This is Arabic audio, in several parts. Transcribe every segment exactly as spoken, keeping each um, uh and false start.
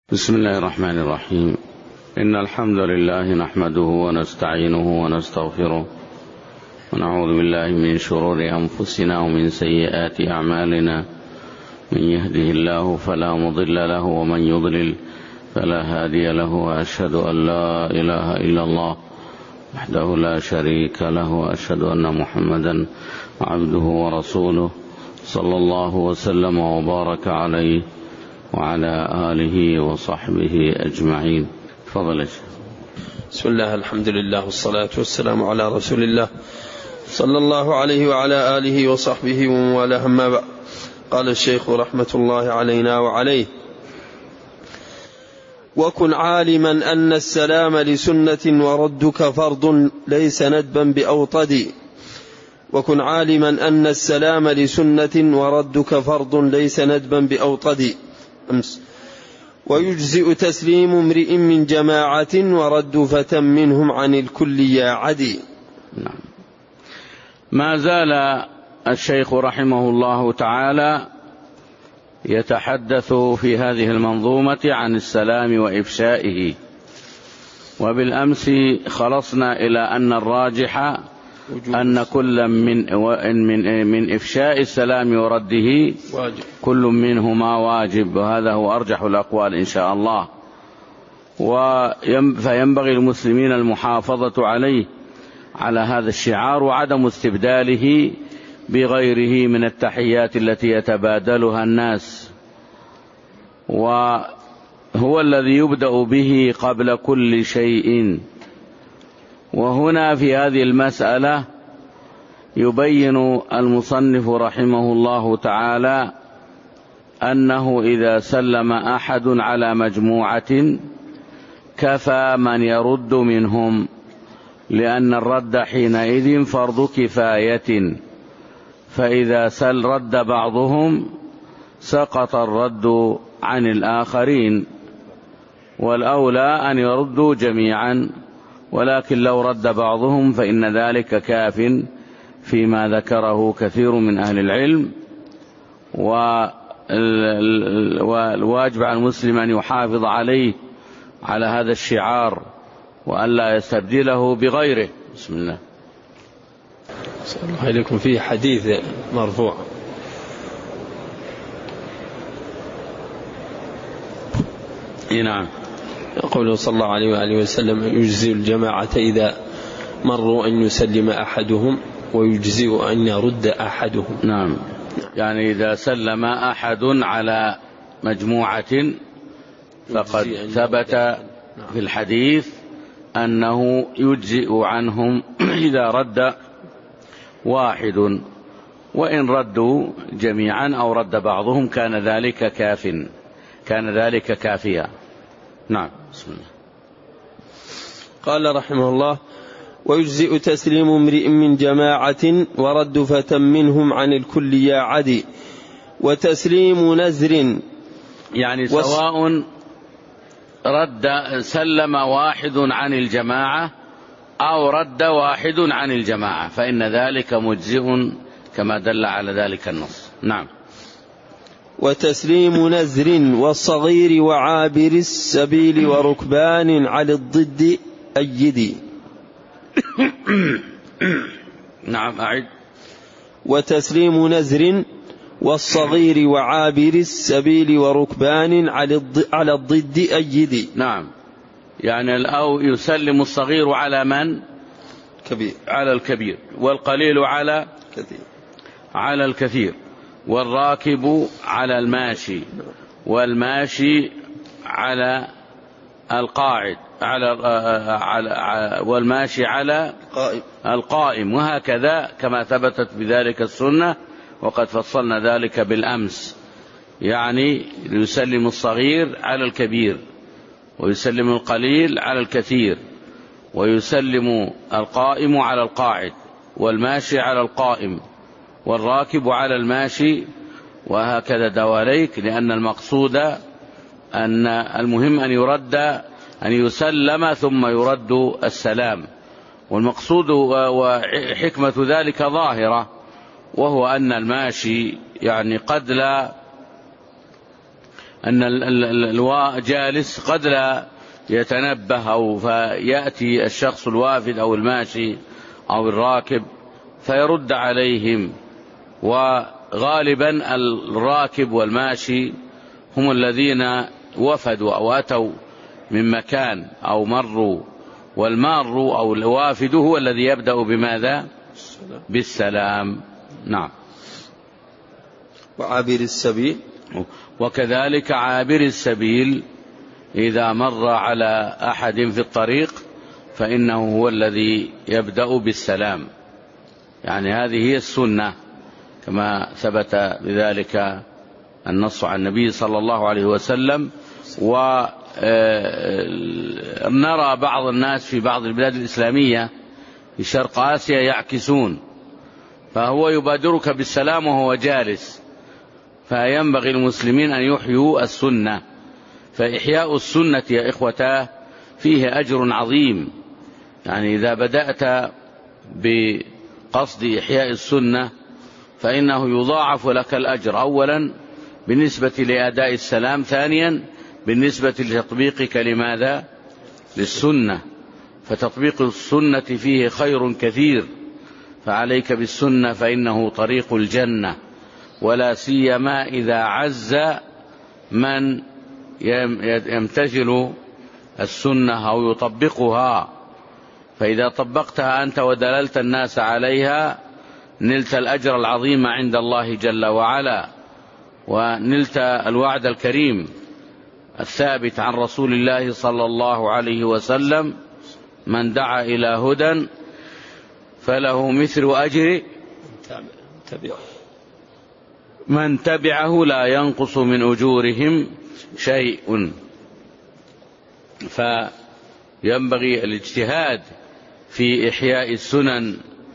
بسم الله الرحمن الرحيم. إن الحمد لله نحمده ونستعينه ونستغفره ونعوذ بالله من شرور أنفسنا ومن سيئات أعمالنا. من يهده الله فلا مضل له ومن يضلل فلا هادي له، وأشهد أن لا إله إلا الله وحده لا شريك له، وأشهد أن محمدا عبده ورسوله صلى الله وسلم وبارك عليه وعلى آله وصحبه أجمعين. تفضل. بسم الله، الحمد لله والصلاة والسلام على رسول الله صلى الله عليه وعلى آله وصحبه ومن والاه. أما بعد، قال الشيخ رحمة الله علينا وعليه: وكن عالما أن السلام لسنة وردك فرض ليس ندبا بأوطد. وكن عالما أن السلام لسنة وردك فرض ليس ندبا بأوطد. أمس. ويجزئ تسليم امرئ من جماعة ورد فتى منهم عن الكل يا عدي. نعم. ما زال الشيخ رحمه الله تعالى يتحدث في هذه المنظومة عن السلام وإفشائه، وبالأمس خلصنا إلى أن الراجح أن كل من من من إفشاء السلام ورده واجب. كل منهما واجب، وهذا هو أرجح الأقوال إن شاء الله. فينبغي المسلمين المحافظة عليه على هذا الشعار، وعدم استبداله بغيره من التحيات التي يتبادلها الناس، وهو الذي يبدأ به قبل كل شيء. وهنا في هذه المسألة يبين المصنف رحمه الله تعالى أنه إذا سلم أحد على مجموعة كفى من يرد منهم، لأن الرد حينئذ فرض كفاية، فإذا سل رد بعضهم سقط الرد عن الآخرين، والأولى أن يردوا جميعا، ولكن لو رد بعضهم فإن ذلك كاف فيما ذكره كثير من أهل العلم. والواجب على المسلم أن يحافظ عليه على هذا الشعار وألا يستبدله بغيره. بسم الله. صلى الله عليكم. فيه حديث مرفوع: نعم، قوله صلى الله عليه وآله وسلم: يجزئ الجماعة إذا مروا أن يسلم أحدهم ويجزئ أن يرد أحدهم. نعم، يعني إذا سلم أحد على مجموعة فقد ثبت في الحديث أنه يجزئ عنهم إذا رد واحد، وإن ردوا جميعا أو رد بعضهم كان ذلك كاف كان ذلك كافيا. نعم. بسم الله. قال رحمه الله: ويجزئ تسليم امرئ من جماعة ورد فتى منهم عن الكل يا عدي. وتسليم نزر، يعني سواء رد سلم واحد عن الجماعة أو رد واحد عن الجماعة فإن ذلك مجزئ كما دل على ذلك النص. نعم. وتسليم نزر والصغير وعابر السبيل وركبان على الضد أيدي. نعم، أعد. وتسليم نزر والصغير وعابر السبيل وركبان على الضد أيدي. نعم، يعني أو يسلم الصغير على من؟ كبير. على الكبير، والقليل على كثير. على الكثير، والراكب على الماشي، والماشي على القاعد، على والماشي على قائم. القائم، وهكذا كما ثبتت بذلك السنة، وقد فصلنا ذلك بالأمس. يعني يسلم الصغير على الكبير، ويسلم القليل على الكثير، ويسلم القائم على القاعد، والماشي على القائم، والراكب على الماشي، وهكذا دواليك، لأن المقصود أن المهم أن يرد أن يسلم ثم يرد السلام، والمقصود وحكمة ذلك ظاهرة، وهو أن الماشي يعني قد لا أن الجالس قد لا يتنبه أو فيأتي الشخص الوافد أو الماشي أو الراكب فيرد عليهم، وغالبا الراكب والماشي هم الذين وفدوا أو أتوا من مكان أو مروا، والمار أو الوافد هو الذي يبدأ بماذا؟ بالسلام. نعم. وعابر السبيل، وكذلك عابر السبيل إذا مر على أحد في الطريق فإنه هو الذي يبدأ بالسلام، يعني هذه هي السنة كما ثبت بذلك النص عن النبي صلى الله عليه وسلم. ونرى بعض الناس في بعض البلاد الإسلامية في شرق آسيا يعكسون، فهو يبادرك بالسلام وهو جالس، فينبغي المسلمين أن يحيوا السنة. فإحياء السنة يا إخوتاه فيه أجر عظيم، يعني إذا بدأت بقصد إحياء السنة فإنه يضاعف لك الأجر، أولا بالنسبة لأداء السلام، ثانيا بالنسبة لتطبيقك لماذا؟ للسنة. فتطبيق السنة فيه خير كثير، فعليك بالسنة فإنه طريق الجنة، ولا سيما إذا عز من يمتثل السنة أو يطبقها، فإذا طبقتها أنت ودللت الناس عليها نلت الأجر العظيم عند الله جل وعلا، ونلت الوعد الكريم الثابت عن رسول الله صلى الله عليه وسلم: من دعا إلى هدى فله مثل أجر من تبعه لا ينقص من أجورهم شيء. فينبغي الاجتهاد في إحياء السنن،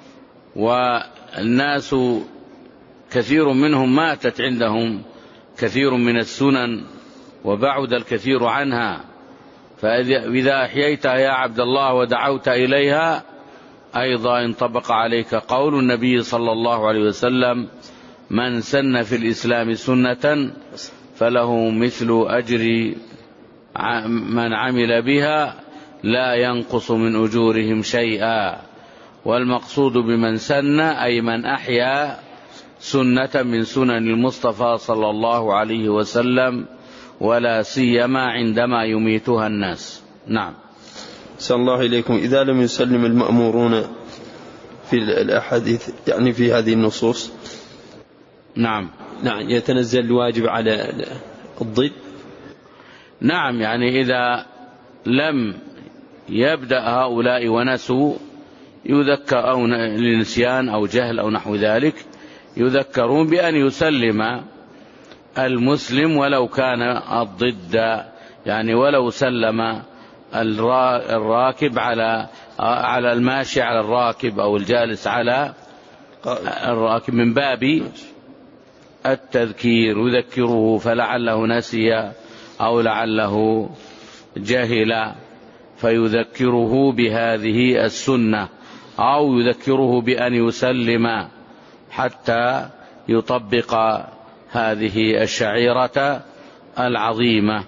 والناس كثير منهم ماتت عندهم كثير من السنن وبعد الكثير عنها، فإذا أحييتها يا عبد الله ودعوت إليها أيضا انطبق عليك قول النبي صلى الله عليه وسلم: من سن في الإسلام سنة فله مثل أجر من عمل بها لا ينقص من أجورهم شيئا. والمقصود بمن سن أي من أحيا سنة من سنن المصطفى صلى الله عليه وسلم، ولا سيما عندما يميتها الناس. نعم. صلى الله إليكم. إذا لم يسلم المأمورون في الأحاديث يعني في هذه النصوص، نعم نعم يتنزل الواجب على الضد. نعم، يعني إذا لم يبدأ هؤلاء ونسوا يذكر، أو لنسيان أو جهل أو نحو ذلك، يذكرون بأن يسلم المسلم ولو كان الضد، يعني ولو سلم الراكب على على الماشي على الراكب أو الجالس على الراكب من باب التذكير، يذكره فلعله نسي أو لعله جهل فيذكره بهذه السنة، أو يذكره بأن يسلم حتى يطبق هذه الشعيرة العظيمة.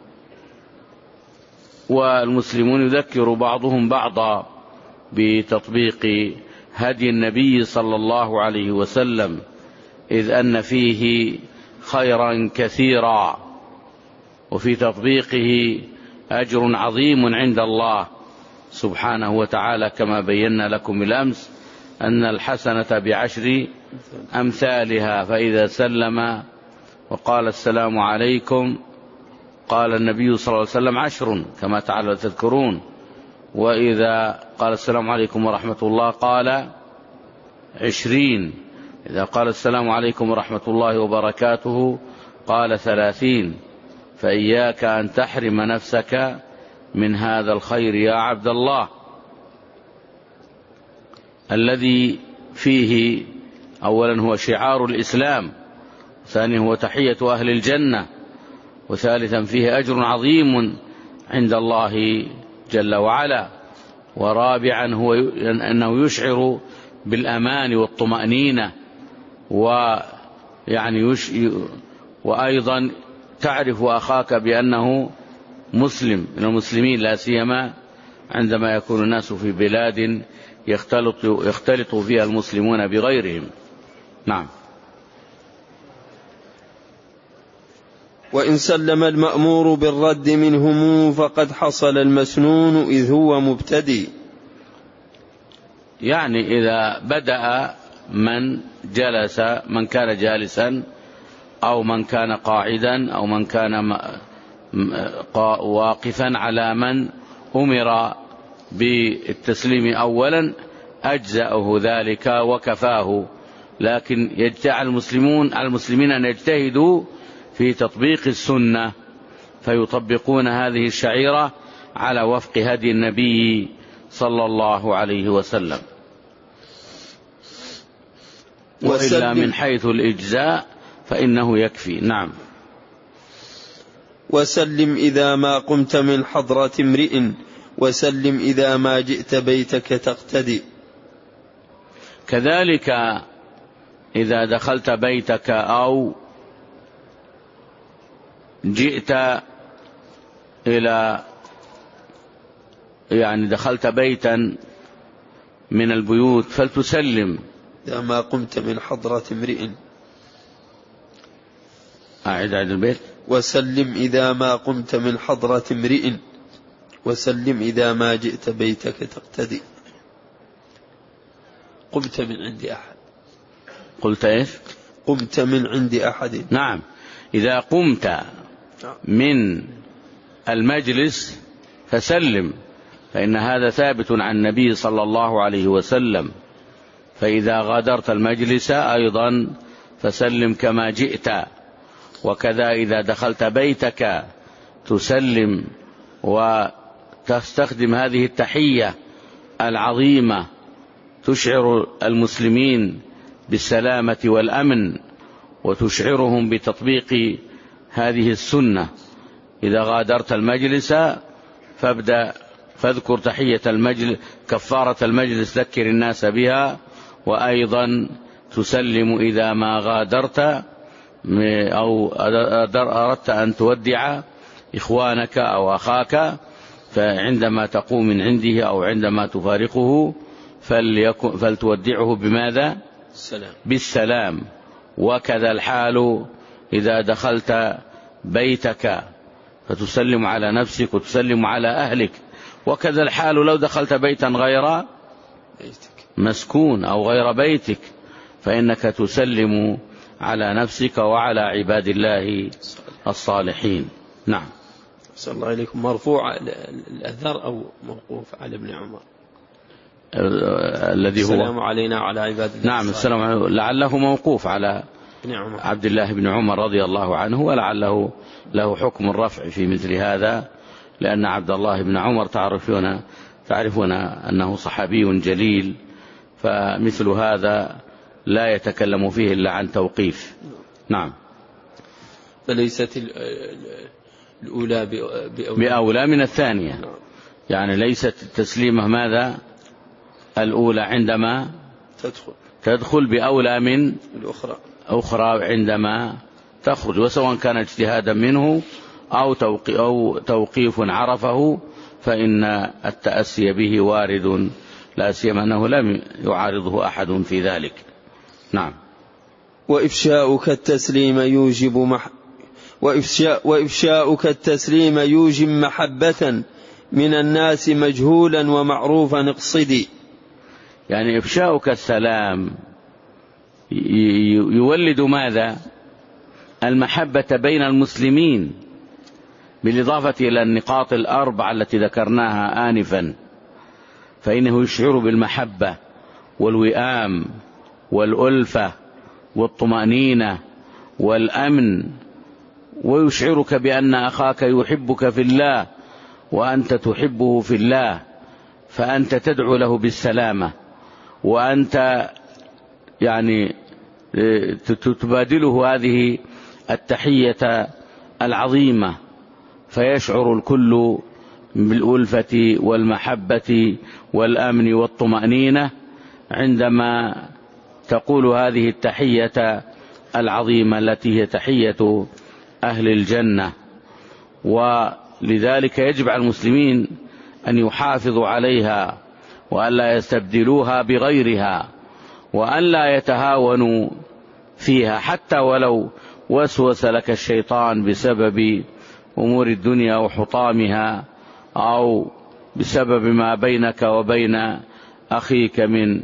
والمسلمون يذكر بعضهم بعضا بتطبيق هدي النبي صلى الله عليه وسلم، إذ أن فيه خيرا كثيرا، وفي تطبيقه أجر عظيم عند الله سبحانه وتعالى، كما بينا لكم بالأمس أن الحسنة بعشر أمثالها. فإذا سلم وقال السلام عليكم قال النبي صلى الله عليه وسلم عشر كما تعالوا تذكرون، وإذا قال السلام عليكم ورحمة الله قال عشرين، إذا قال السلام عليكم ورحمة الله وبركاته قال ثلاثين. فإياك أن تحرم نفسك من هذا الخير يا عبد الله، الذي فيه أولا هو شعار الإسلام، ثانيا هو تحية أهل الجنة، وثالثا فيه أجر عظيم عند الله جل وعلا، ورابعا هو أنه يشعر بالأمان والطمأنينة، ويعني يش... وأيضا تعرف أخاك بأنه مسلم من المسلمين، لا سيما عندما يكون الناس في بلاد يختلط, يختلط فيها المسلمون بغيرهم. نعم. وإن سلم المأمور بالرد منهم فقد حصل المسنون إذ هو مبتدي. يعني إذا بدأ من جلس من كان جالسا أو من كان قاعدا أو من كان واقفا على من أمر بالتسليم أولا أجزأه ذلك وكفاه، لكن يجتهد المسلمون على المسلمين أن يجتهدوا في تطبيق السنة فيطبقون هذه الشعيرة على وفق هدي النبي صلى الله عليه وسلم. وإلا من حيث الإجزاء فإنه يكفي. نعم. وسلم إذا ما قمت من حضرة امرئ وسلم إذا ما جئت بيتك تقتدي. كذلك إذا دخلت بيتك أو جئت إلى يعني دخلت بيتا من البيوت فلتسلم. إذا ما قمت من حضرة امرئ. أعد عد البيت. وسلم إذا ما قمت من حضرة امرئ وسلم إذا ما جئت بيتك تقتدي. قمت من عند أحد. قلت إيش؟ قمت من عند أحد. نعم. إذا قمت من المجلس فسلم، فإن هذا ثابت عن النبي صلى الله عليه وسلم. فإذا غادرت المجلس أيضا فسلم كما جئت. وكذا إذا دخلت بيتك تسلم وتستخدم هذه التحية العظيمة تشعر المسلمين بالسلامة والأمن وتشعرهم بتطبيق هذه السنة. إذا غادرت المجلس فابدأ فاذكر تحية المجلس كفارة المجلس ذكر الناس بها، وأيضا تسلم إذا ما غادرت أو أردت أن تودع إخوانك أو أخاك، فعندما تقوم من عنده أو عندما تفارقه فلتودعه بماذا؟ السلام. بالسلام. وكذا الحال إذا دخلت بيتك فتسلم على نفسك وتسلم على أهلك. وكذا الحال لو دخلت بيتا غير مسكون أو غير بيتك فإنك تسلم على نفسك وعلى عباد الله الصالحين. نعم. صلى الله عليكم. مرفوع الأثر أو موقوف على ابن عمر؟ الذي هو السلام علينا وعلى عباد الله. نعم السلام عليكم. لعله موقوف على عبد الله بن عمر رضي الله عنه، ولعله له حكم الرفع في مثل هذا، لأن عبد الله بن عمر تعرفون تعرفون أنه صحابي جليل، فمثل هذا لا يتكلم فيه إلا عن توقيف. نعم. فليست الأولى بأولى, بأولى من الثانية. يعني ليست التسليمة ماذا الأولى عندما تدخل تدخل بأولى من الأخرى أخرى عندما تخرج، وسواء كان اجتهادا منه أو أو توقيف عرفه فإن التأسي به وارد، لا سيما أنه لم يعارضه أحد في ذلك. نعم. وإفشاؤك التسليم يوجب مح وإفشاء وإفشاؤك التسليم يوجب محبة من الناس مجهولا ومعروفا اقصدي. يعني إفشاؤك السلام يولد ماذا؟ المحبة بين المسلمين، بالإضافة إلى النقاط الأربع التي ذكرناها آنفا، فإنه يشعر بالمحبة والوئام والألفة والطمأنينة والأمن، ويشعرك بأن أخاك يحبك في الله وأنت تحبه في الله، فأنت تدعو له بالسلامة، وأنت يعني تبادله هذه التحية العظيمة، فيشعر الكل بالألفة والمحبة والأمن والطمأنينة عندما تقول هذه التحية العظيمة التي هي تحية أهل الجنة، ولذلك يجب على المسلمين أن يحافظوا عليها وأن لا يستبدلوها بغيرها وأن لا يتهاونوا فيها، حتى ولو وسوس لك الشيطان بسبب أمور الدنيا وحطامها أو بسبب ما بينك وبين أخيك من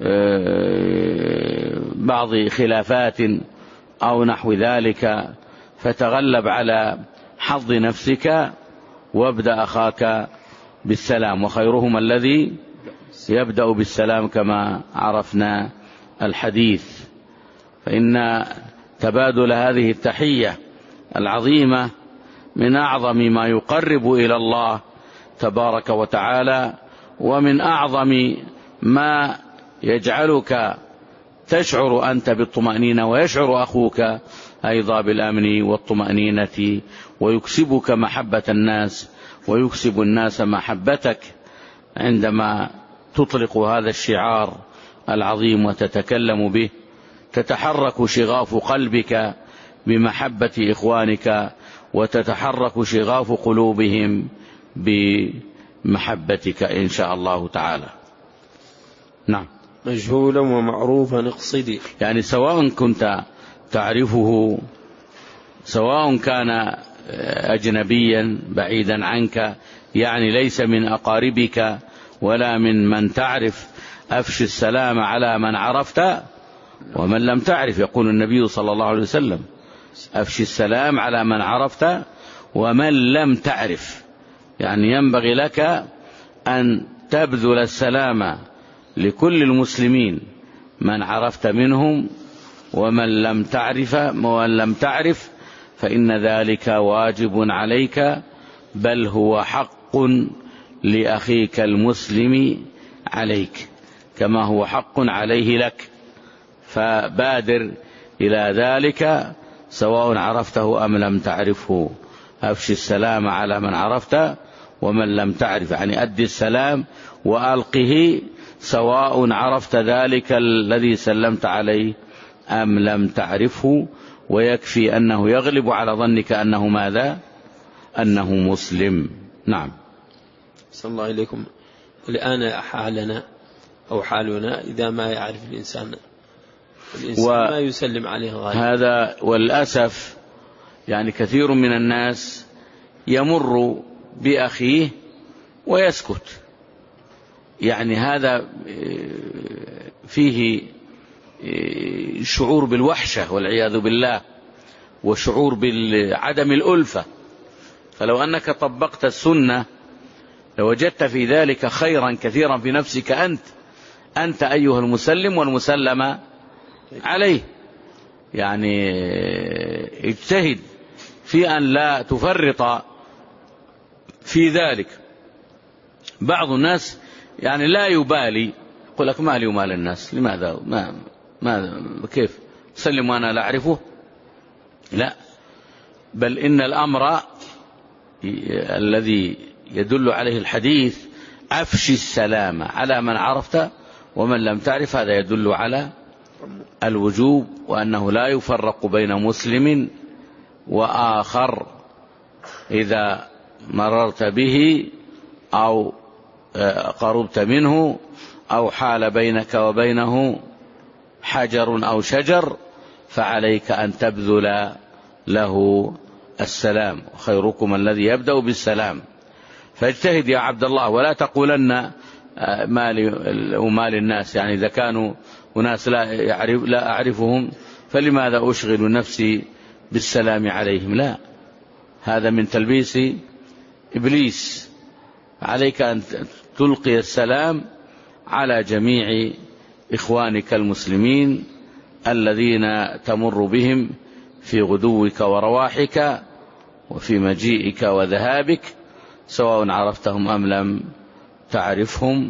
بعض خلافات أو نحو ذلك، فتغلب على حظ نفسك وابدأ أخاك بالسلام، وخيرهم الذي يبدأ بالسلام كما عرفنا الحديث. فإن تبادل هذه التحية العظيمة من أعظم ما يقرب إلى الله تبارك وتعالى، ومن أعظم ما يجعلك تشعر أنت بالطمأنينة ويشعر أخوك أيضا بالأمن والطمأنينة، ويكسبك محبة الناس ويكسب الناس محبتك عندما تطلق هذا الشعار العظيم وتتكلم به، تتحرك شغاف قلبك بمحبة إخوانك وتتحرك شغاف قلوبهم بمحبتك إن شاء الله تعالى. نعم. مجهولا ومعروفا اقصدي، يعني سواء كنت تعرفه، سواء كان أجنبيا بعيدا عنك، يعني ليس من أقاربك ولا من من تعرف، أفشي السلام على من عرفت ومن لم تعرف. يقول النبي صلى الله عليه وسلم: أفشي السلام على من عرفت ومن لم تعرف. يعني ينبغي لك أن تبذل السلام لكل المسلمين، من عرفت منهم ومن لم تعرف ومن لم تعرف، فإن ذلك واجب عليك، بل هو حق لأخيك المسلم عليك كما هو حق عليه لك، فبادر إلى ذلك سواء عرفته أم لم تعرفه. أفشي السلام على من عرفت ومن لم تعرف، يعني أدي السلام وألقه سواء عرفت ذلك الذي سلمت عليه أم لم تعرفه، ويكفي أنه يغلب على ظنك أنه ماذا؟ أنه مسلم. نعم. صلى الله عليكم. الآن حالنا أو حالنا إذا ما يعرف الإنسان الإنسان و... ما يسلم عليه غالبا. هذا والأسف يعني كثير من الناس يمر بأخيه ويسكت، يعني هذا فيه شعور بالوحشة والعياذ بالله، وشعور بعدم الألفة. فلو أنك طبقت السنة لوجدت في ذلك خيرا كثيرا في نفسك أنت أنت أيها المسلم والمسلم عليه. يعني اجتهد في أن لا تفرط في ذلك. بعض الناس يعني لا يبالي، يقول لك ما لي ومال الناس، لماذا ما ما كيف سلم وأنا لا أعرفه؟ لا، بل إن الأمر الذي يدل عليه الحديث أفشي السلام على من عرفت ومن لم تعرف، هذا يدل على الوجوب، وأنه لا يفرق بين مسلم وآخر إذا مررت به أو قربت منه أو حال بينك وبينه حجر أو شجر، فعليك أن تبذل له السلام، وخيركم الذي يبدأ بالسلام. فاجتهد يا عبد الله، ولا تقولن مالي ومال الناس، يعني إذا كانوا أناس لا, يعرف لا أعرفهم فلماذا أشغل نفسي بالسلام عليهم؟ لا، هذا من تلبيس إبليس. عليك أن تلقي السلام على جميع إخوانك المسلمين الذين تمر بهم في غدوك ورواحك وفي مجيئك وذهابك، سواء عرفتهم أم لم تعرفهم.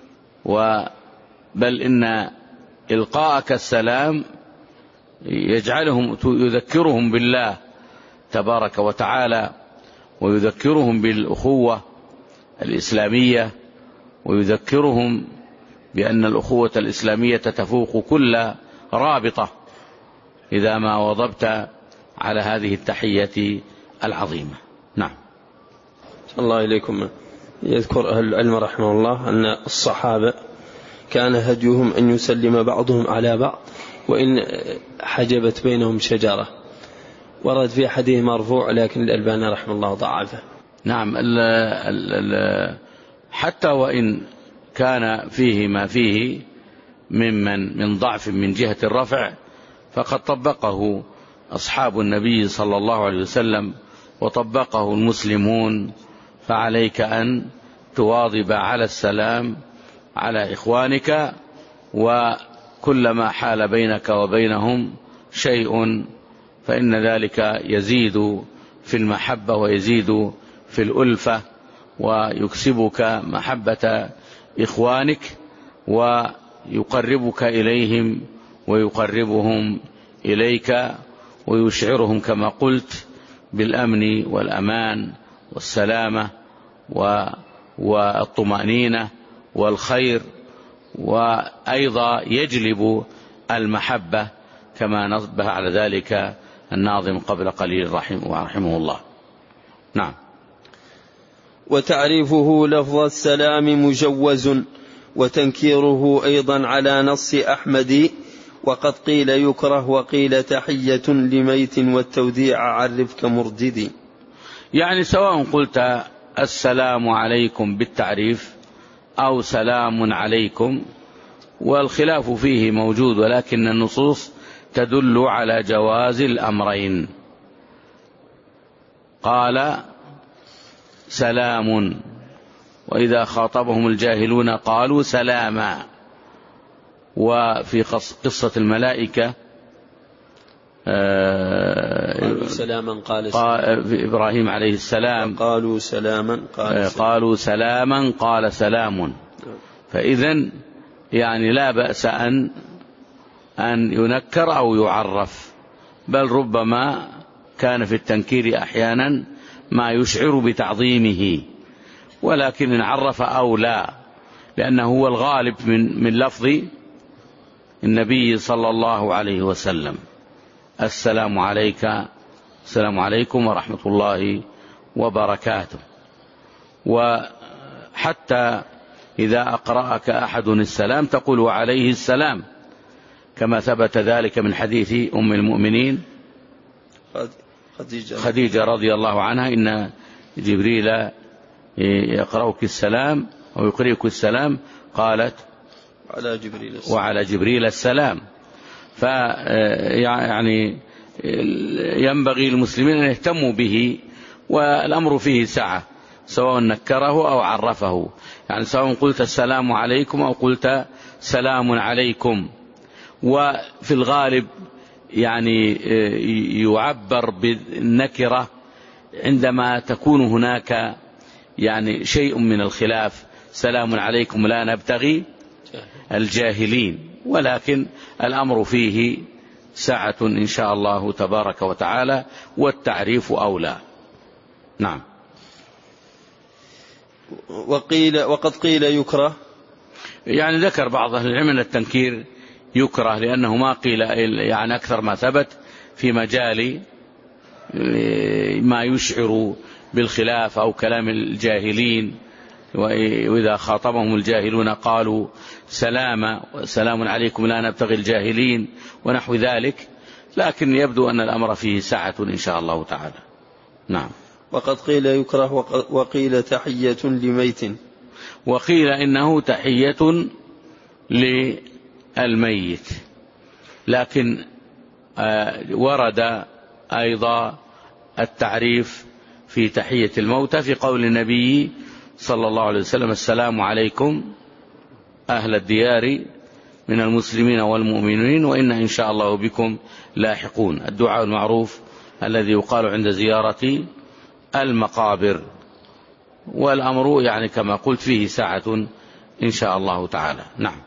بل إن إلقاءك السلام يجعلهم يذكرهم بالله تبارك وتعالى، ويذكرهم بالأخوة الإسلامية، ويذكرهم بأن الأخوة الإسلامية تفوق كل رابطة إذا ما وضبت على هذه التحية العظيمة. نعم. الله إليكم. يذكر أهل العلم رحمه الله أن الصحابة كان هديهم أن يسلم بعضهم على بعض وإن حجبت بينهم شجرة، ورد في حديث مرفوع لكن الألباني رحمه الله ضعفه. نعم. ال ال ال حتى وإن كان فيه ما فيه ممن من ضعف من جهة الرفع، فقد طبقه أصحاب النبي صلى الله عليه وسلم وطبقه المسلمون، فعليك أن تواظب على السلام على إخوانك، وكلما حال بينك وبينهم شيء فإن ذلك يزيد في المحبة ويزيد في الألفة ويكسبك محبة إخوانك ويقربك إليهم ويقربهم إليك ويشعرهم كما قلت بالأمن والأمان والسلامة والطمأنينة والخير، وأيضا يجلب المحبة كما نصبه على ذلك الناظم قبل قليل رحمه, رحمه الله. نعم. وتعريفه لفظ السلام مجوز، وتنكيره أيضا على نص أحمد، وقد قيل يكره وقيل تحية لميت، والتوديع عرف كمردد. يعني سواء قلت السلام عليكم بالتعريف أو سلام عليكم، والخلاف فيه موجود، ولكن النصوص تدل على جواز الأمرين. قال سلام، وإذا خاطبهم الجاهلون قالوا سلاما. وفي قصة الملائكة قالوا سلاما قال في إبراهيم عليه السلام قالوا سلاما قال سلاما قالوا سلاما قال سلام. فإذن يعني لا بأس أن أن ينكر أو يعرف، بل ربما كان في التنكير أحيانا ما يشعر بتعظيمه، ولكن إن عرف أو لا، لأنه هو الغالب من من لفظ النبي صلى الله عليه وسلم: السلام عليك، السلام عليكم ورحمة الله وبركاته. وحتى إذا أقرأك أحد السلام تقول وعليه السلام، كما ثبت ذلك من حديث أم المؤمنين خديجة, خديجة رضي الله عنها: إن جبريل يقرأك السلام أو يقرئك السلام، قالت على جبريل السلام وعلى جبريل السلام. فيعني ينبغي المسلمين أن يهتموا به، والأمر فيه سعة، سواء نكره أو عرفه، يعني سواء قلت السلام عليكم أو قلت سلام عليكم. وفي الغالب يعني يعبر بالنكرة عندما تكون هناك يعني شيء من الخلاف: سلام عليكم لا نبتغي الجاهلين. ولكن الأمر فيه سعة إن شاء الله تبارك وتعالى، والتعريف أولى. نعم. وقيل وقد قيل يكره، يعني ذكر بعض أهل العلم أن التنكير يكره، لأنه ما قيل يعني أكثر ما ثبت في مجال ما يشعر بالخلاف أو كلام الجاهلين، وإذا خاطبهم الجاهلون قالوا سلاما، سلام عليكم لا نبتغي الجاهلين، ونحو ذلك. لكن يبدو أن الأمر فيه سعة إن شاء الله تعالى. نعم. وقد قيل يكره وقيل تحية لميت، وقيل إنه تحية للميت، لكن ورد أيضا التعريف في تحية الموتى في قول النبي صلى الله عليه وسلم: السلام عليكم أهل الديار من المسلمين والمؤمنين، وإن إن شاء الله بكم لاحقون. الدعاء المعروف الذي يقال عند زيارة المقابر. والأمر يعني كما قلت فيه ساعة إن شاء الله تعالى. نعم.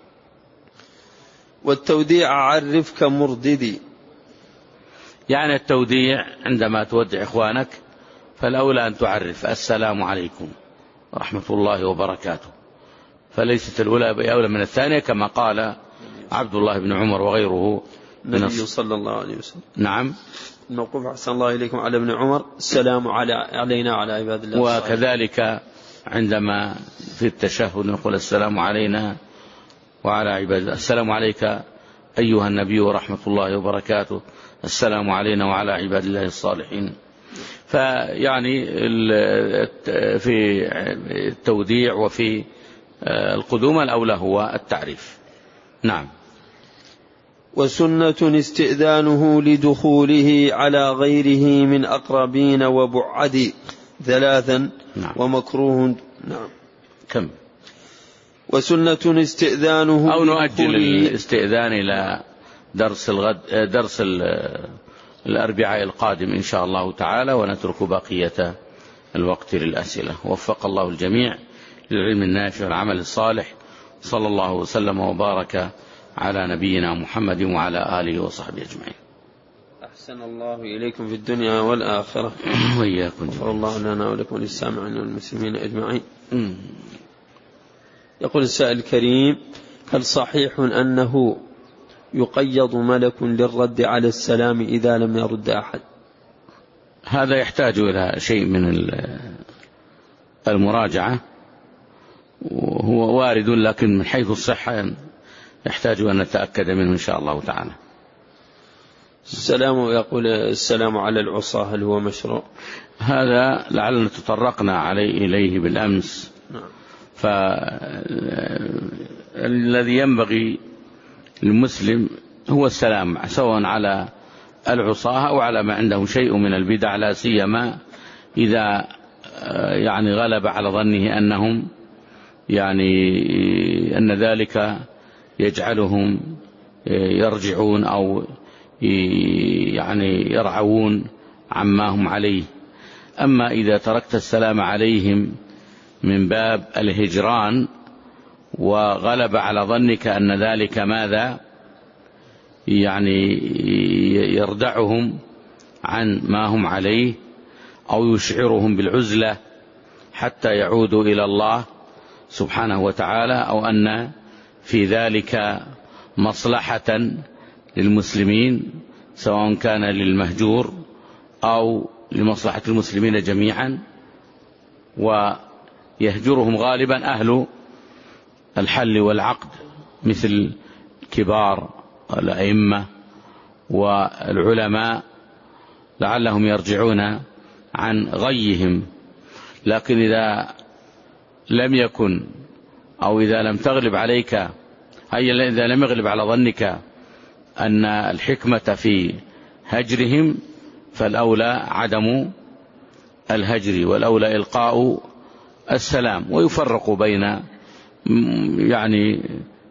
والتوديع عرف كمرددي، يعني التوديع عندما تودع إخوانك فالأولى أن تعرف: السلام عليكم ورحمة الله وبركاته، فليست الأولى بأولى من الثانية، كما قال عبد الله بن عمر وغيره النبي صلى الله عليه وسلم. نعم. الموقوف أحسن الله إليكم على ابن عمر السلام على علينا وعلى عباد الله. وكذلك عندما في التشهد نقول السلام علينا وعلى عباد الله. السلام عليك أيها النبي ورحمة الله وبركاته. السلام علينا وعلى عباد الله الصالحين. فيعني في التوديع وفي القدوم الأولى هو التعريف. نعم. وسنة استئذانه لدخوله على غيره من أقربين وبعد ثلاثا. نعم. ومكروه. نعم. كم. وسنة استئذانه أو نؤجل الاستئذان إلى درس الغد درس الأربعاء القادم إن شاء الله تعالى، ونترك بقية الوقت للأسئلة. وفق الله الجميع للعلم النافع والعمل الصالح. صلى الله وسلم وبارك على نبينا محمد وعلى آله وصحبه أجمعين. أحسن الله إليكم في الدنيا والآخرة. وإياكم. غفر الله لنا ولكم وللسامعين والمسلمين أجمعين. يقول السائل الكريم: هل صحيح أنه يقيض ملك للرد على السلام إذا لم يرد أحد؟ هذا يحتاج إلى شيء من المراجعة، وهو وارد، لكن من حيث الصحة يحتاج أن نتأكد منه إن شاء الله تعالى. السلام يقول السلام على العصاة هل هو مشروع؟ هذا لعلنا تطرقنا عليه إليه بالأمس. نعم. فالذي ينبغي للمسلم هو السلام، سواء على العصاة أو على ما عنده شيء من البدع، لا سيما إذا يعني غلب على ظنه أنهم يعني أن ذلك يجعلهم يرجعون أو يعني يرعون عما هم عليه. أما إذا تركت السلام عليهم من باب الهجران وغلب على ظنك أن ذلك ماذا يعني يردعهم عن ما هم عليه أو يشعرهم بالعزلة حتى يعودوا إلى الله سبحانه وتعالى، أو أن في ذلك مصلحة للمسلمين سواء كان للمهجور أو لمصلحة المسلمين جميعا، ويهجرهم غالبا أهل الحل والعقد مثل كبار الأئمة والعلماء لعلهم يرجعون عن غيهم. لكن إذا لم يكن أو إذا لم تغلب عليك، أي إذا لم يغلب على ظنك أن الحكمة في هجرهم، فالأولى عدم الهجر، والأولى إلقاء السلام. ويفرق بين يعني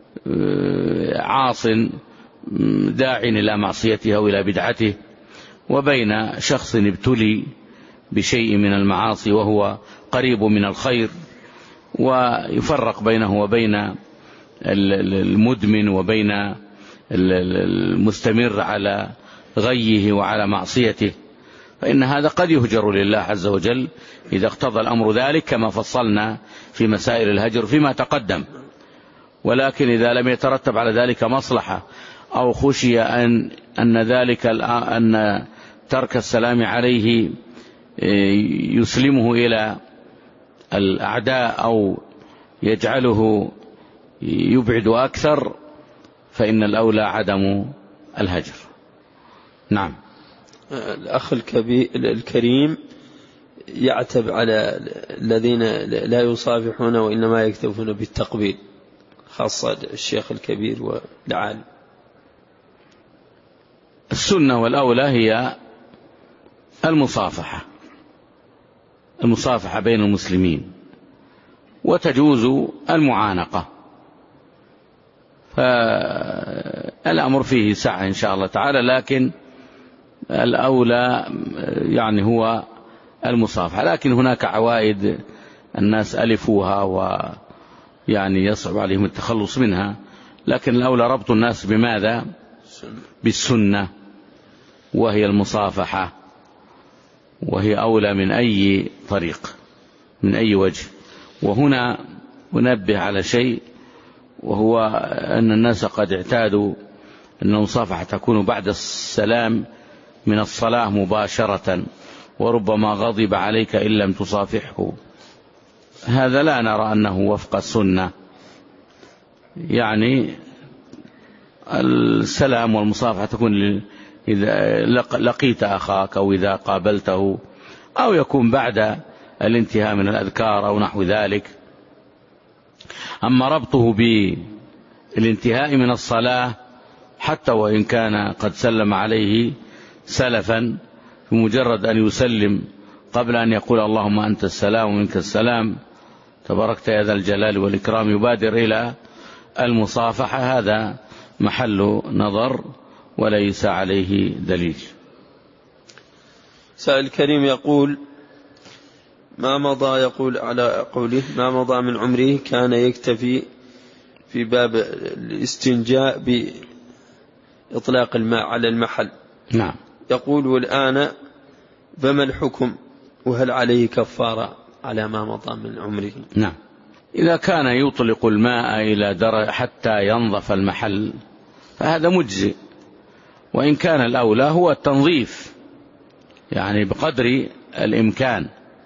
عاص داع إلى معصيته أو إلى بدعته، وبين شخص ابتلي بشيء من المعاصي وهو قريب من الخير، ويفرق بينه وبين المدمن وبين المستمر على غيه وعلى معصيته. فإن هذا قد يهجر لله عز وجل إذا اقتضى الأمر ذلك، كما فصلنا في مسائل الهجر فيما تقدم. ولكن إذا لم يترتب على ذلك مصلحة أو خشي أن أن ذلك أن ترك السلام عليه يسلمه إلى الأعداء أو يجعله يبعد أكثر، فإن الأولى عدم الهجر. نعم. الأخ الكريم يعتب على الذين لا يصافحون وإنما يكتفون بالتقبيل، خاصة الشيخ الكبير والعالم. السنة والأولى هي المصافحة، المصافحة بين المسلمين، وتجوز المعانقة، فالأمر فيه سعة إن شاء الله تعالى، لكن الأولى يعني هو المصافحة. لكن هناك عوائد الناس ألفوها ويعني يصعب عليهم التخلص منها، لكن الأولى ربط الناس بماذا؟ بالسنة، وهي المصافحة، وهي أولى من أي طريق من أي وجه. وهنا أنبه على شيء، وهو أن الناس قد اعتادوا أن المصافحة تكون بعد السلام من الصلاة مباشرة، وربما غضب عليك إن لم تصافحه، هذا لا نرى أنه وفق السنة. يعني السلام والمصافحة تكون إذا لقيت أخاك أو إذا قابلته، أو يكون بعد الانتهاء من الأذكار أو نحو ذلك. أما ربطه بالانتهاء من الصلاة حتى وإن كان قد سلم عليه سلفا، بمجرد أن يسلم قبل أن يقول اللهم أنت السلام ومنك السلام تباركت يا ذا الجلال والإكرام يبادر إلى المصافحة، هذا محل نظر وليس عليه دليل. سائل كريم يقول: ما مضى يقول على قوله ما مضى من عمره كان يكتفي في باب الاستنجاء بإطلاق الماء على المحل. نعم. يقول: والآن فما الحكم، وهل عليه كفارة على ما مضى من عمره؟ نعم. إذا كان يطلق الماء إلى درجة حتى ينظف المحل فهذا مجزئ، وإن كان الأولى هو التنظيف يعني بقدر الإمكان،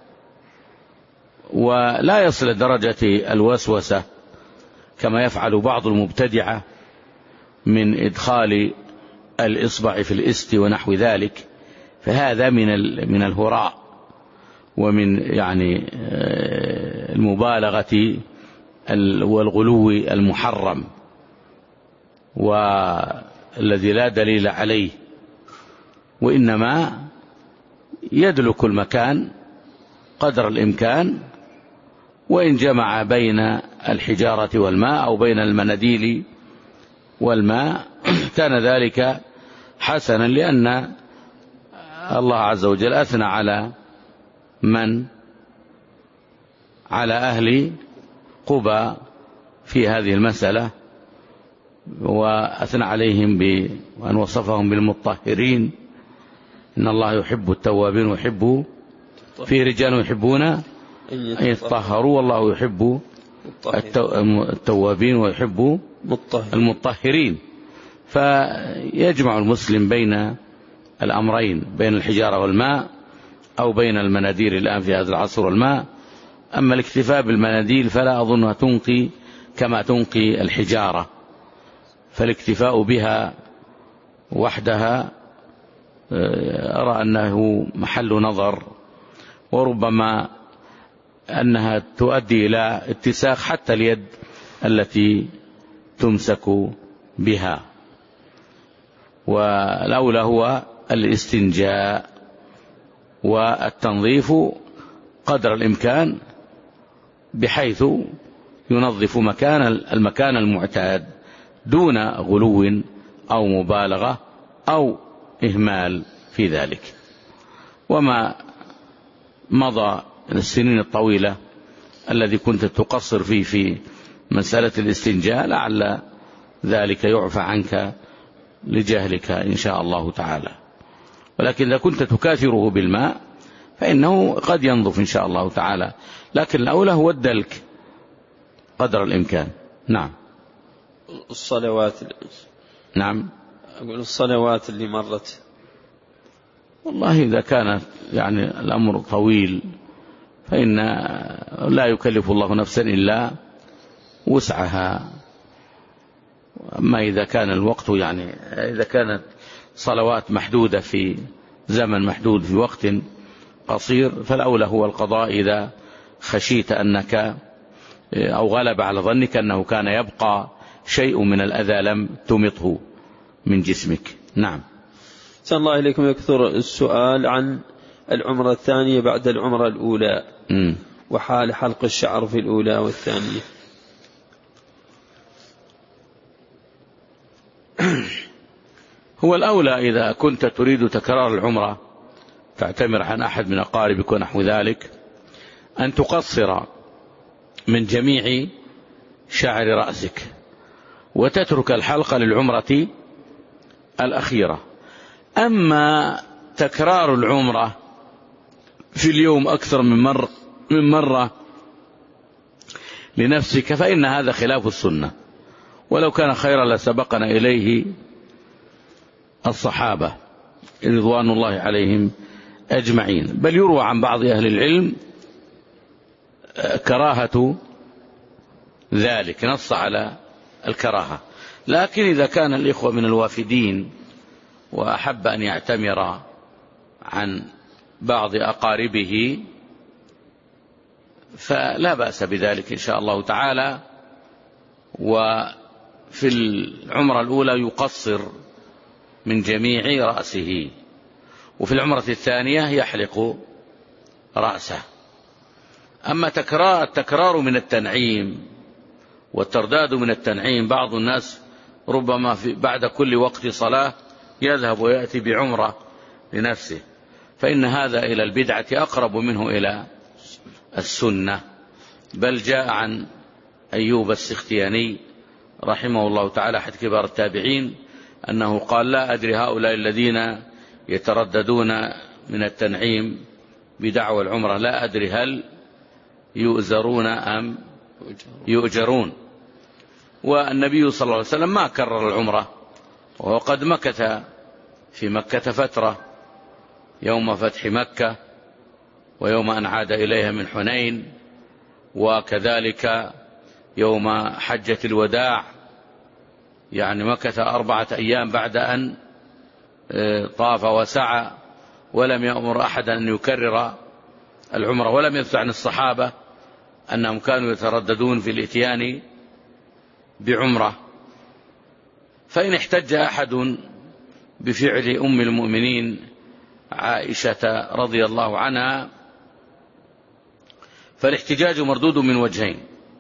ولا يصل درجة الوسوسة كما يفعل بعض المبتدعة من إدخال الإصبع في الإست ونحو ذلك، فهذا من من الهراء ومن يعني المبالغة والغلو المحرم والذي لا دليل عليه، وإنما يدلك المكان قدر الإمكان، وإن جمع بين الحجارة والماء أو بين المناديل والماء كان ذلك حسنا، لأن الله عز وجل أثنى على من على أهل قبى في هذه المسألة، وأثنى عليهم بأن وصفهم بالمطهرين، إن الله يحب التوابين ويحب في رجال يحبون أن يطهروا والله يحب التوابين ويحب المطهرين. فيجمع المسلم بين الأمرين، بين الحجارة والماء أو بين المناديل الآن في هذا العصر والماء. أما الاكتفاء بالمناديل فلا أظنها تنقي كما تنقي الحجارة، فالاكتفاء بها وحدها أرى أنه محل نظر، وربما أنها تؤدي إلى اتساخ حتى اليد التي تمسك بها. والأولى هو الاستنجاء والتنظيف قدر الإمكان بحيث ينظف مكان المكان المعتاد دون غلو أو مبالغة أو إهمال في ذلك. وما مضى السنين الطويلة الذي كنت تقصر فيه في مسألة الاستنجاء لعل ذلك يعفى عنك لجهلك إن شاء الله تعالى، ولكن إذا كنت تكاثره بالماء فإنه قد ينظف إن شاء الله تعالى، لكن الأولى هو الدلك قدر الإمكان. نعم. الصلوات. نعم. أقول الصلوات اللي مرت، والله إذا كانت يعني الأمر طويل فإن لا يكلف الله نفسا إلا وسعها. أما إذا كان الوقت يعني إذا كانت صلوات محدودة في زمن محدود في وقت قصير فالأولى هو القضاء إذا خشيت أنك أو غلب على ظنك أنه كان يبقى شيء من الأذى لم تمطه من جسمك. نعم. أحسن الله إليكم. يكثر السؤال عن العمرة الثانية بعد العمرة الأولى م. وحال حلق الشعر في الأولى والثانية. هو الأولى إذا كنت تريد تكرار العمرة تعتمر عن أحد من أقاربك ونحو ذلك أن تقصر من جميع شعر رأسك وتترك الحلقة للعمرة الأخيرة. أما تكرار العمرة في اليوم أكثر من مرة, من مرة لنفسك فإن هذا خلاف السنة، ولو كان خيرا لسبقنا إليه الصحابة. رضوان الله عليهم أجمعين. بل يروى عن بعض أهل العلم كراهة ذلك، نص على الكراهة. لكن إذا كان الإخوة من الوافدين وأحب أن يعتمر عن بعض أقاربه فلا بأس بذلك إن شاء الله تعالى. وفي العمرة الأولى يقصر من جميع رأسه، وفي العمرة الثانية يحلق رأسه. أما تكرار التكرار من التنعيم والترداد من التنعيم، بعض الناس ربما في بعد كل وقت صلاة يذهب ويأتي بعمرة لنفسه، فإن هذا إلى البدعة أقرب منه إلى السنة. بل جاء عن أيوب السختياني رحمه الله تعالى أحد كبار التابعين أنه قال: لا أدري هؤلاء الذين يترددون من التنعيم بدعوى العمرة لا أدري هل يؤزرون أم يؤجرون. والنبي صلى الله عليه وسلم ما كرر العمرة، وهو قد مكث في مكة فترة، يوم فتح مكة ويوم أن عاد إليها من حنين، وكذلك يوم حجة الوداع، يعني مكث أربعة أيام بعد أن طاف وسعى، ولم يأمر أحدا أن يكرر العمرة. ولم يثبت عن الصحابة أنهم كانوا يترددون في الإتيان بعمرة. فإن احتج أحد بفعل أم المؤمنين عائشة رضي الله عنها فالاحتجاج مردود من وجهين.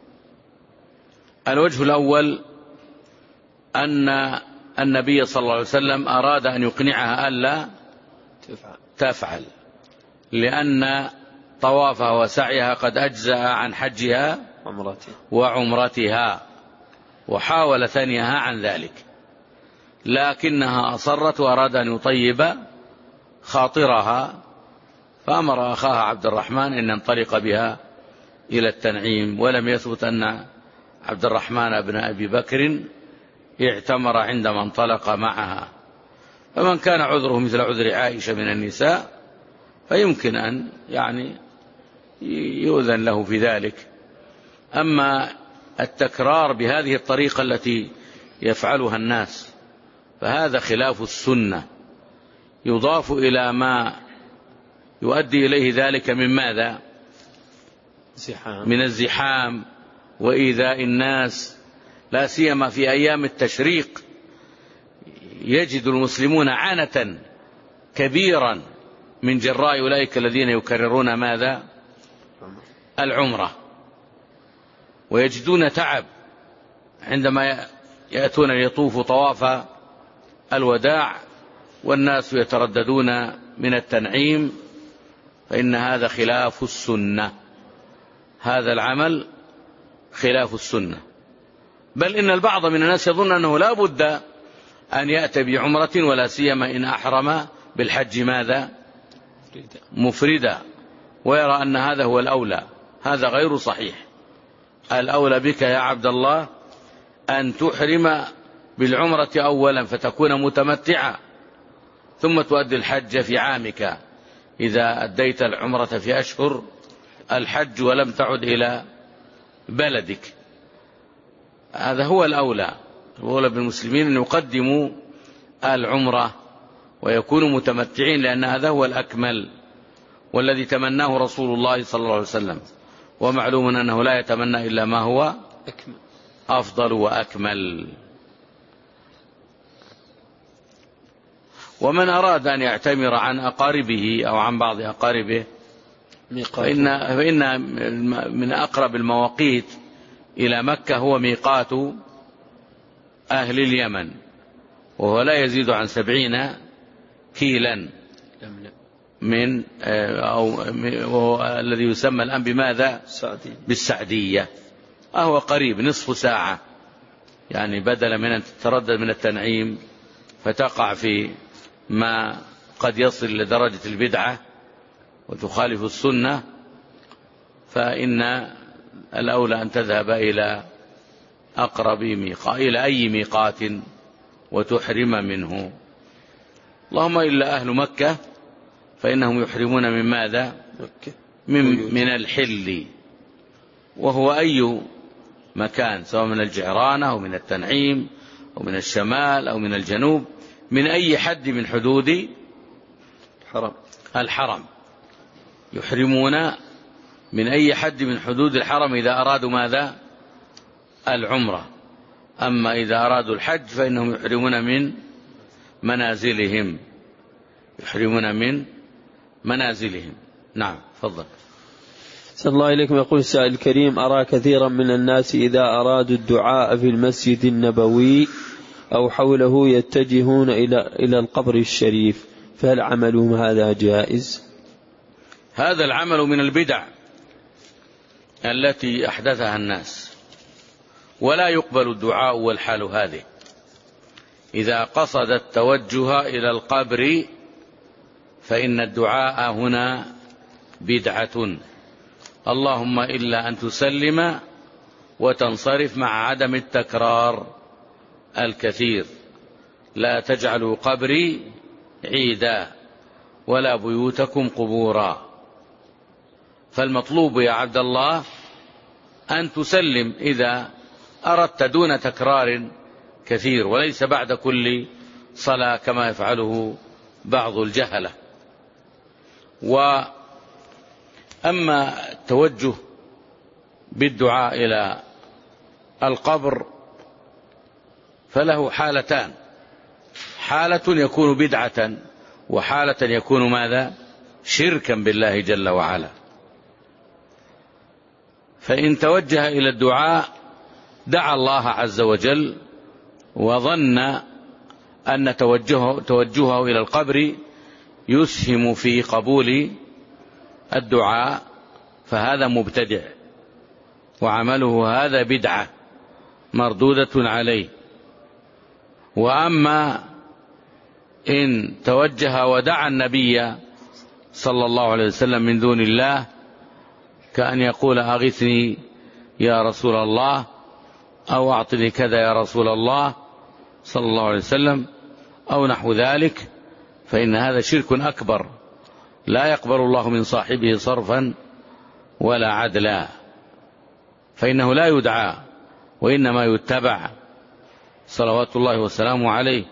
الوجه الأول أن النبي صلى الله عليه وسلم أراد أن يقنعها ألا تفعل، لأن طوافها وسعيها قد أجزأ عن حجها وعمرتها، وحاول ثنيها عن ذلك، لكنها أصرت وأراد أن يطيب خاطرها، فأمر أخاها عبد الرحمن أن ينطلق بها إلى التنعيم. ولم يثبت أن عبد الرحمن بن أبي بكر اعتمر عندما انطلق معها. فمن كان عذره مثل عذر عائشة من النساء فيمكن أن يعني يؤذن له في ذلك. أما التكرار بهذه الطريقة التي يفعلها الناس فهذا خلاف السنة، يضاف إلى ما يؤدي إليه ذلك من ماذا؟ زحام. من الزحام وإيذاء الناس، لا سيما في أيام التشريق يجد المسلمون عانة كبيرا من جراء أولئك الذين يكررون ماذا؟ العمرة، ويجدون تعب عندما يأتون ليطوفوا طواف الوداع والناس يترددون من التنعيم، فإن هذا خلاف السنة، هذا العمل خلاف السنة. بل إن البعض من الناس يظن أنه لا بد أن يأتي بعمرة، ولا سيما إن أحرم بالحج ماذا؟ مفردا، ويرى أن هذا هو الأولى. هذا غير صحيح. الأولى بك يا عبد الله أن تحرم بالعمرة أولا فتكون متمتعا، ثم تؤدي الحج في عامك إذا أديت العمرة في أشهر الحج ولم تعد إلى بلدك. هذا هو الأولى. الأولى بالمسلمين أن يقدموا العمرة ويكونوا متمتعين، لأن هذا هو الأكمل والذي تمناه رسول الله صلى الله عليه وسلم، ومعلوم أنه لا يتمنى إلا ما هو أفضل وأكمل. ومن أراد أن يعتمر عن أقاربه أو عن بعض أقاربه فإن, فإن من أقرب المواقيت إلى مكة هو ميقات أهل اليمن، وهو لا يزيد عن سبعين كيلا من أو وهو الذي يسمى الآن بماذا؟ بالسعدية. أهو قريب، نصف ساعة، يعني بدل من أن تتردد من التنعيم فتقع في ما قد يصل لدرجة البدعة وتخالف السنة، فإن الأولى أن تذهب إلى أقرب ميقات، إلى أي ميقات وتحرم منه. اللهم إلا أهل مكة فإنهم يحرمون من ماذا؟ من, من الحل، وهو أي مكان، سواء من الجعرانة أو من التنعيم أو من الشمال أو من الجنوب، من أي حد من حدود حرم الحرم يحرمون من أي حد من حدود الحرم إذا أرادوا ماذا؟ العمرة. أما إذا أرادوا الحج فإنهم يحرمون من منازلهم، يحرمون من منازلهم. نعم، تفضل. صلى الله عليكم. يقول السائل الكريم: أرى كثيرا من الناس إذا أرادوا الدعاء في المسجد النبوي أو حوله يتجهون إلى إلى القبر الشريف، فهل عملهم هذا جائز؟ هذا العمل من البدع التي أحدثها الناس، ولا يقبل الدعاء والحال هذه إذا قصد التوجه إلى القبر، فإن الدعاء هنا بدعة، اللهم إلا أن تسلم وتنصرف مع عدم التكرار الكثير. لا تجعلوا قبري عيدا ولا بيوتكم قبورا. فالمطلوب يا عبد الله أن تسلم إذا أردت دون تكرار كثير، وليس بعد كل صلاة كما يفعله بعض الجهلة. وأما التوجه بالدعاء إلى القبر فله حالتان: حالة يكون بدعة، وحالة يكون ماذا؟ شركا بالله جل وعلا. فإن توجه إلى الدعاء دعا الله عز وجل وظن أن توجهه, توجهه إلى القبر يسهم في قبول الدعاء، فهذا مبتدع وعمله هذا بدعة مردودة عليه. وأما إن توجه ودعا النبي صلى الله عليه وسلم من دون الله، كأن يقول أغثني يا رسول الله، أو أعطني كذا يا رسول الله صلى الله عليه وسلم، أو نحو ذلك، فإن هذا شرك أكبر لا يقبل الله من صاحبه صرفا ولا عدلا، فإنه لا يدعى وإنما يتبع صلوات الله وسلامه عليه.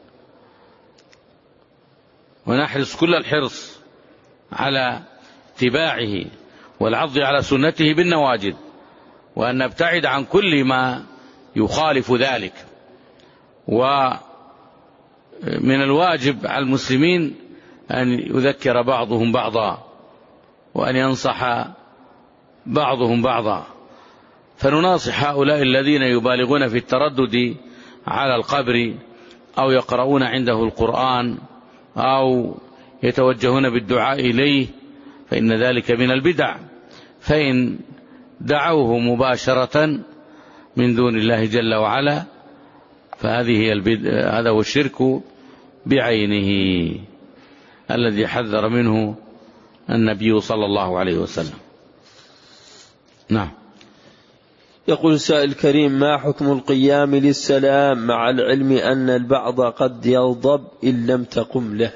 ونحرص كل الحرص على اتباعه والعض على سنته بالنواجذ، وأن نبتعد عن كل ما يخالف ذلك. ومن الواجب على المسلمين أن يذكر بعضهم بعضا، وأن ينصح بعضهم بعضا. فنناصح هؤلاء الذين يبالغون في التردد على القبر، أو يقرؤون عنده القرآن، أو يتوجهون بالدعاء إليه، فإن ذلك من البدع. فإن دعوه مباشرة من دون الله جل وعلا فهذه هي البدع، هذا هو الشرك بعينه الذي حذر منه النبي صلى الله عليه وسلم. نعم. يقول السائل الكريم: ما حكم القيام للسلام مع العلم أن البعض قد يغضب إن لم تقم له؟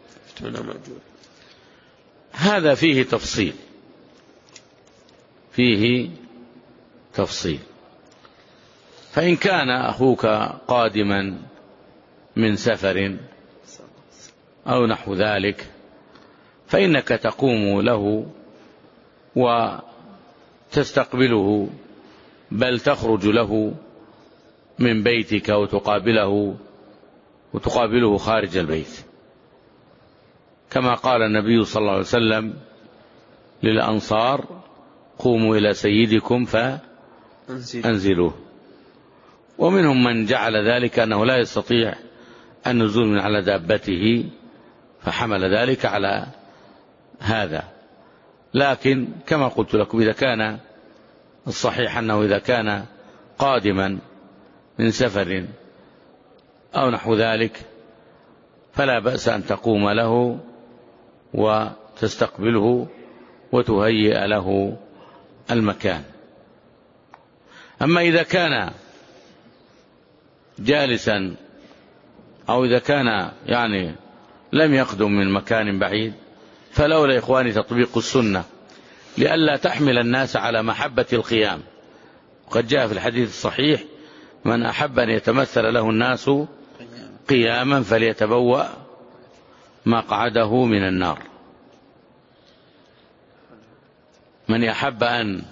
هذا فيه تفصيل، فيه تفصيل. فإن كان أخوك قادما من سفر أو نحو ذلك، فإنك تقوم له وتستقبله، بل تخرج له من بيتك وتقابله وتقابله خارج البيت، كما قال النبي صلى الله عليه وسلم للأنصار: قوموا إلى سيدكم فأنزلوه. ومنهم من جعل ذلك أنه لا يستطيع النزول من على دابته، فحمل ذلك على هذا. لكن كما قلت لكم، إذا كان الصحيح أنه إذا كان قادما من سفر أو نحو ذلك فلا بأس أن تقوم له وتستقبله وتهيئ له المكان. أما إذا كان جالسا، أو إذا كان يعني لم يقدم من مكان بعيد، فلولا إخواني تطبيق السنة لئلا تحمل الناس على محبة القيام. وقد جاء في الحديث الصحيح: من أحب أن يتمثل له الناس قياما فليتبوأ مقعده من النار. من يحب أن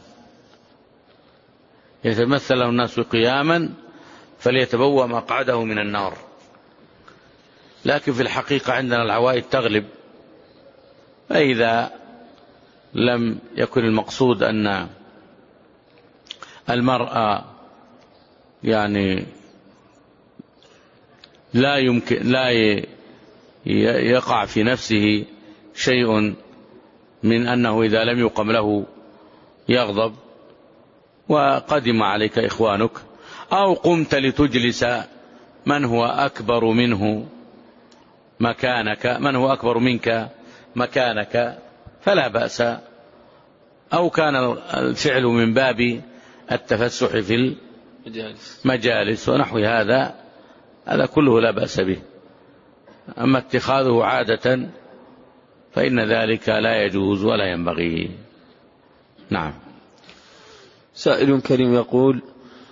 يتمثل له الناس قياما فليتبوأ مقعده من النار. لكن في الحقيقة عندنا العوائد تغلب، فإذا لم يكن المقصود أن المرأة يعني لا يمكن لا يقع في نفسه شيء من أنه إذا لم يقم له يغضب وقدم عليك إخوانك، أو قمت لتجلس من هو أكبر منه مكانك من هو أكبر منك مكانك فلا بأس، أو كان الفعل من باب التفسح في المجالس ونحو هذا، هذا كله لا بأس به. أما اتخاذه عادة فإن ذلك لا يجوز ولا ينبغي. نعم. سائل كريم يقول: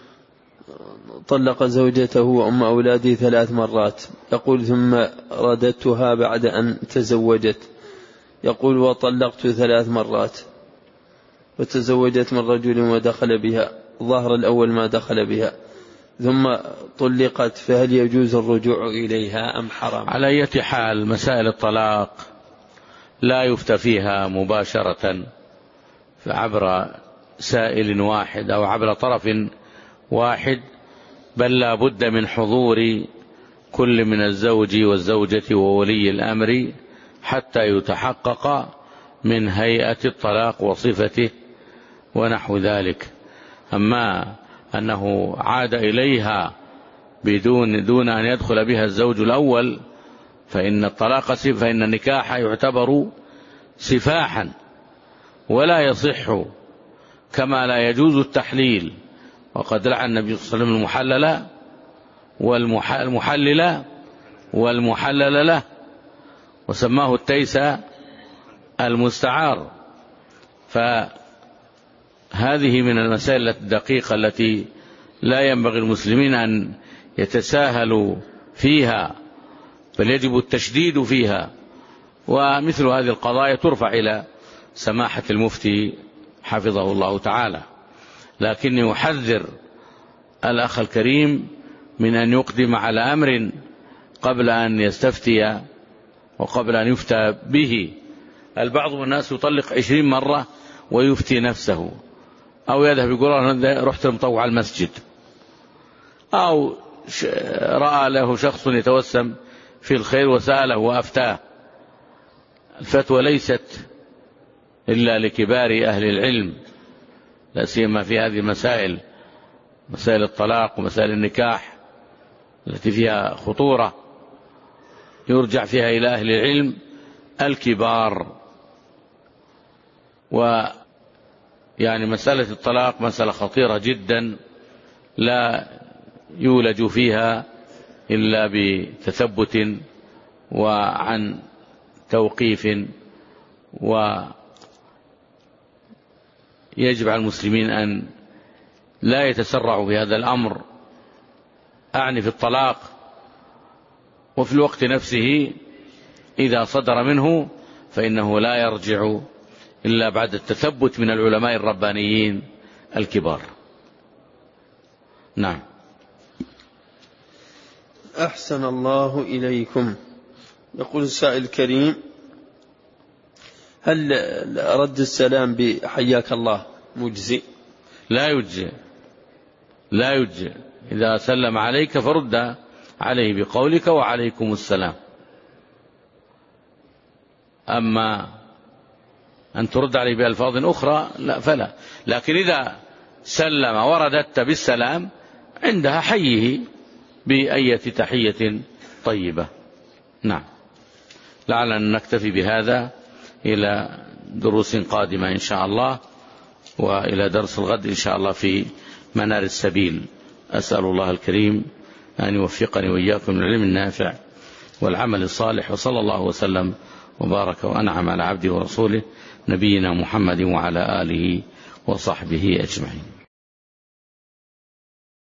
طلق زوجته وأم أولادي ثلاث مرات، يقول ثم رددتها بعد أن تزوجت، يقول وطلقت ثلاث مرات وتزوجت من رجل ودخل بها، ظهر الأول ما دخل بها، ثم طلقت، فهل يجوز الرجوع إليها أم حرام؟ على أي حال مسائل الطلاق لا يفتى فيها مباشرة عبر سائل واحد أو عبر طرف واحد، بل لا بد من حضور كل من الزوج والزوجة وولي الأمر حتى يتحقق من هيئة الطلاق وصفته ونحو ذلك. أما أنه عاد إليها بدون دون أن يدخل بها الزوج الأول فإن الطلاق فإن النكاح يعتبر سفاحا ولا يصح، كما لا يجوز التحليل. وقد لعن النبي صلى الله عليه وسلم المحلل والمحلل والمحلل له، وسماه التيس المستعار. فهذه من المسائل الدقيقة التي لا ينبغي المسلمين أن يتساهلوا فيها، بل يجب التشديد فيها. ومثل هذه القضايا ترفع إلى سماحة المفتي حفظه الله تعالى، لكني أحذر الأخ الكريم من أن يقدم على أمر قبل أن يستفتي وقبل أن يفتى به. البعض من الناس يطلق عشرين مرة ويفتي نفسه، أو يذهب يقول رحت مطوع المسجد، أو رأى له شخص يتوسم في الخير وسأله وأفتاه. الفتوى ليست إلا لكبار أهل العلم، لا سيما في هذه المسائل، مسائل الطلاق ومسائل النكاح التي فيها خطورة، يرجع فيها إلى أهل العلم الكبار. ويعني مسألة الطلاق مسألة خطيرة جدا، لا يولج فيها إلا بتثبت وعن توقيف، ويجب على المسلمين أن لا يتسرعوا بهذا الأمر، أعني في الطلاق، وفي الوقت نفسه إذا صدر منه فإنه لا يرجع إلا بعد التثبت من العلماء الربانيين الكبار. نعم. أحسن الله إليكم. يقول السائل الكريم: هل رد السلام بحياك الله مجزي؟ لا يجزي، لا يجزي. إذا سلم عليك فرد عليه بقولك وعليكم السلام. أما أن ترد عليه بألفاظ أخرى لا فلا. لكن إذا سلم ورددت بالسلام عندها حيه بأية تحية طيبة. نعم. لعلنا نكتفي بهذا إلى دروس قادمة إن شاء الله، وإلى درس الغد إن شاء الله في منار السبيل. أسأل الله الكريم أن يوفقني وإياكم للعلم النافع والعمل الصالح. وصلى الله وسلم وبارك وأنعم على عبده ورسوله نبينا محمد وعلى آله وصحبه أجمعين.